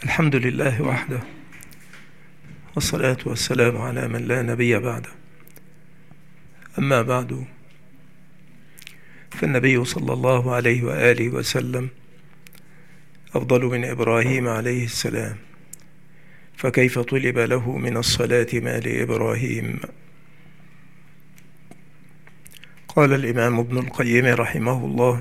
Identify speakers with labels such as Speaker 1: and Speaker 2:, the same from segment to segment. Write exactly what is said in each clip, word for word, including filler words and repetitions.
Speaker 1: الحمد لله وحده، والصلاة والسلام على من لا نبي بعده. أما بعد، فالنبي صلى الله عليه وآله وسلم أفضل من إبراهيم عليه السلام، فكيف طلب له من الصلاة ما لإبراهيم؟ قال الإمام ابن القيم رحمه الله: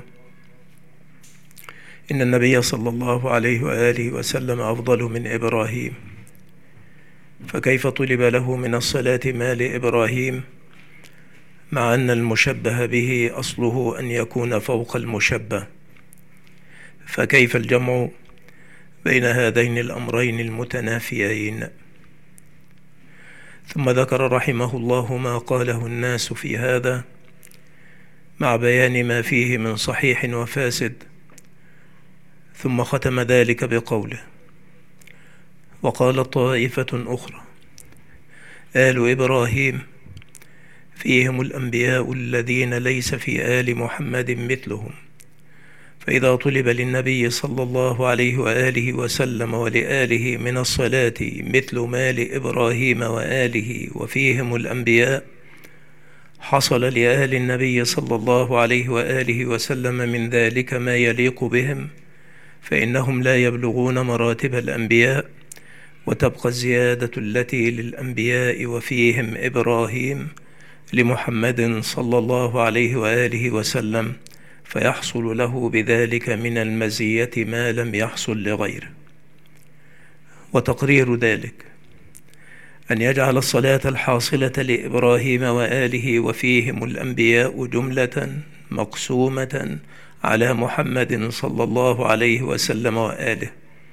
Speaker 1: إن النبي صلى الله عليه وآله وسلم أفضل من إبراهيم، فكيف طلب له من الصلاة ما لإبراهيم، مع أن المشبه به أصله أن يكون فوق المشبه؟ فكيف الجمع بين هذين الأمرين المتنافيين؟ ثم ذكر رحمه الله ما قاله الناس في هذا، مع بيان ما فيه من صحيح وفاسد، ثم ختم ذلك بقوله: وقال طائفة أخرى: آل إبراهيم فيهم الأنبياء الذين ليس في آل محمد مثلهم، فإذا طلب للنبي صلى الله عليه وآله وسلم ولآله من الصلاة مثل ما لإبراهيم وآله وفيهم الأنبياء، حصل لآل النبي صلى الله عليه وآله وسلم من ذلك ما يليق بهم، فإنهم لا يبلغون مراتب الأنبياء، وتبقى الزيادة التي للأنبياء وفيهم إبراهيم لمحمد صلى الله عليه وآله وسلم، فيحصل له بذلك من المزية ما لم يحصل لغيره. وتقرير ذلك أن يجعل الصلاة الحاصلة لإبراهيم وآله وفيهم الأنبياء جملة مقسومة على محمد صلى الله عليه وسلم وآله،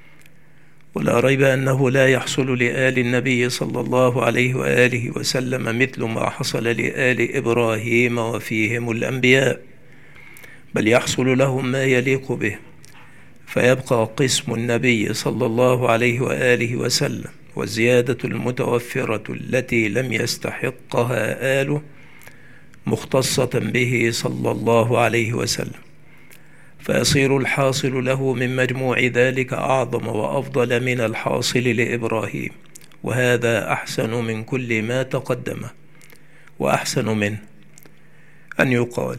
Speaker 1: ولا ريب أنه لا يحصل لآل النبي صلى الله عليه وآله وسلم مثل ما حصل لآل إبراهيم وفيهم الأنبياء، بل يحصل لهم ما يليق به، فيبقى قسم النبي صلى الله عليه وآله وسلم والزيادة المتوفرة التي لم يستحقها آله مختصة به صلى الله عليه وسلم، فيصير الحاصل له من مجموع ذلك أعظم وأفضل من الحاصل لإبراهيم، وهذا أحسن من كل ما تقدمه. وأحسن منه أن يقال: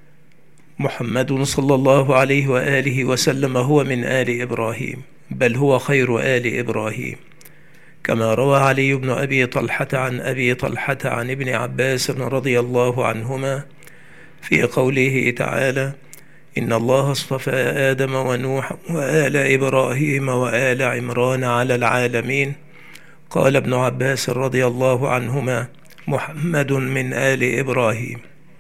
Speaker 1: محمد صلى الله عليه وآله وسلم هو من آل إبراهيم، بل هو خير آل إبراهيم، كما روى علي بن أبي طلحة عن أبي طلحة عن ابن عباس رضي الله عنهما في قوله تعالى: إن الله اصطفى آدم ونوح وآل إبراهيم وآل عمران على العالمين. قال ابن عباس رضي الله عنهما: محمد من آل إبراهيم.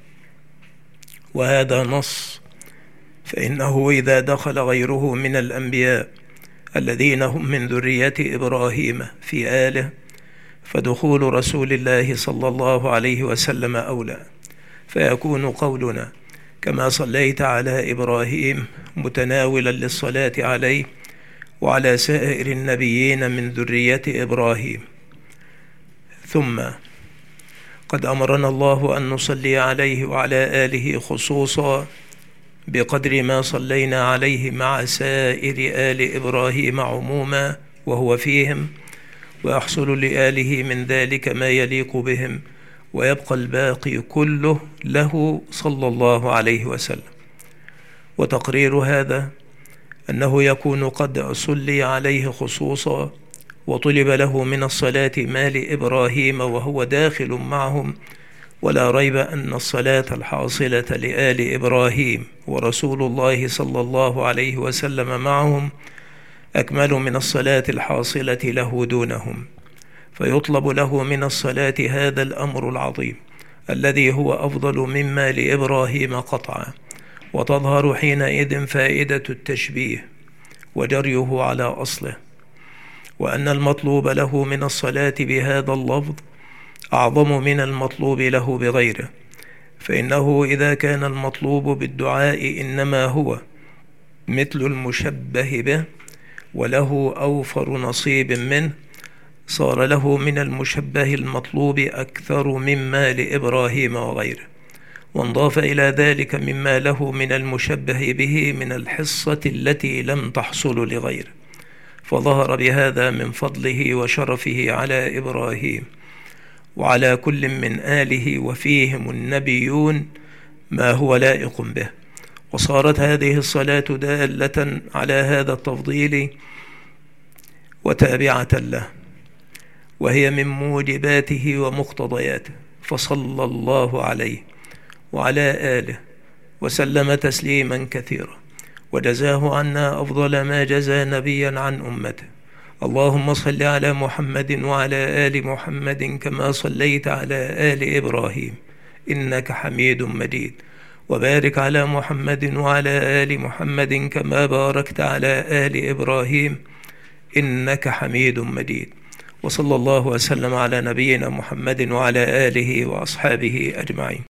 Speaker 1: وهذا نص، فإنه إذا دخل غيره من الأنبياء الذين هم من ذرية إبراهيم في آله، فدخول رسول الله صلى الله عليه وسلم أولى، فيكون قولنا: كما صليت على إبراهيم متناولا للصلاة عليه وعلى سائر النبيين من ذرية إبراهيم. ثم قد أمرنا الله أن نصلي عليه وعلى آله خصوصا بقدر ما صلينا عليه مع سائر آل إبراهيم عموما وهو فيهم، ويحصل لآله من ذلك ما يليق بهم، ويبقى الباقي كله له صلى الله عليه وسلم. وتقرير هذا أنه يكون قد صلي عليه خصوصا وطلب له من الصلاة ما لإبراهيم وهو داخل معهم، ولا ريب أن الصلاة الحاصلة لآل إبراهيم ورسول الله صلى الله عليه وسلم معهم أكمل من الصلاة الحاصلة له دونهم، فيطلب له من الصلاة هذا الأمر العظيم الذي هو أفضل مما لإبراهيم قطعا، وتظهر حينئذ فائدة التشبيه وجريه على أصله، وأن المطلوب له من الصلاة بهذا اللفظ أعظم من المطلوب له بغيره، فإنه إذا كان المطلوب بالدعاء إنما هو مثل المشبه به وله أوفر نصيب منه، صار له من المشبه المطلوب أكثر مما لإبراهيم وغيره، وانضاف إلى ذلك مما له من المشبه به من الحصة التي لم تحصل لغيره، فظهر بهذا من فضله وشرفه على إبراهيم وعلى كل من آله وفيهم النبيون ما هو لائق به. وصارت هذه الصلاة دالة على هذا التفضيل وتابعة له، وهي من موجباته ومقتضياته، فصلى الله عليه وعلى آله وسلم تسليما كثيرا، وجزاه عنا أفضل ما جزى نبيا عن أمته. اللهم صل على محمد وعلى آل محمد كما صليت على آل إبراهيم إنك حميد مجيد، وبارك على محمد وعلى آل محمد كما باركت على آل إبراهيم إنك حميد مجيد. وصلى الله وسلم على نبينا محمد وعلى آله وأصحابه أجمعين.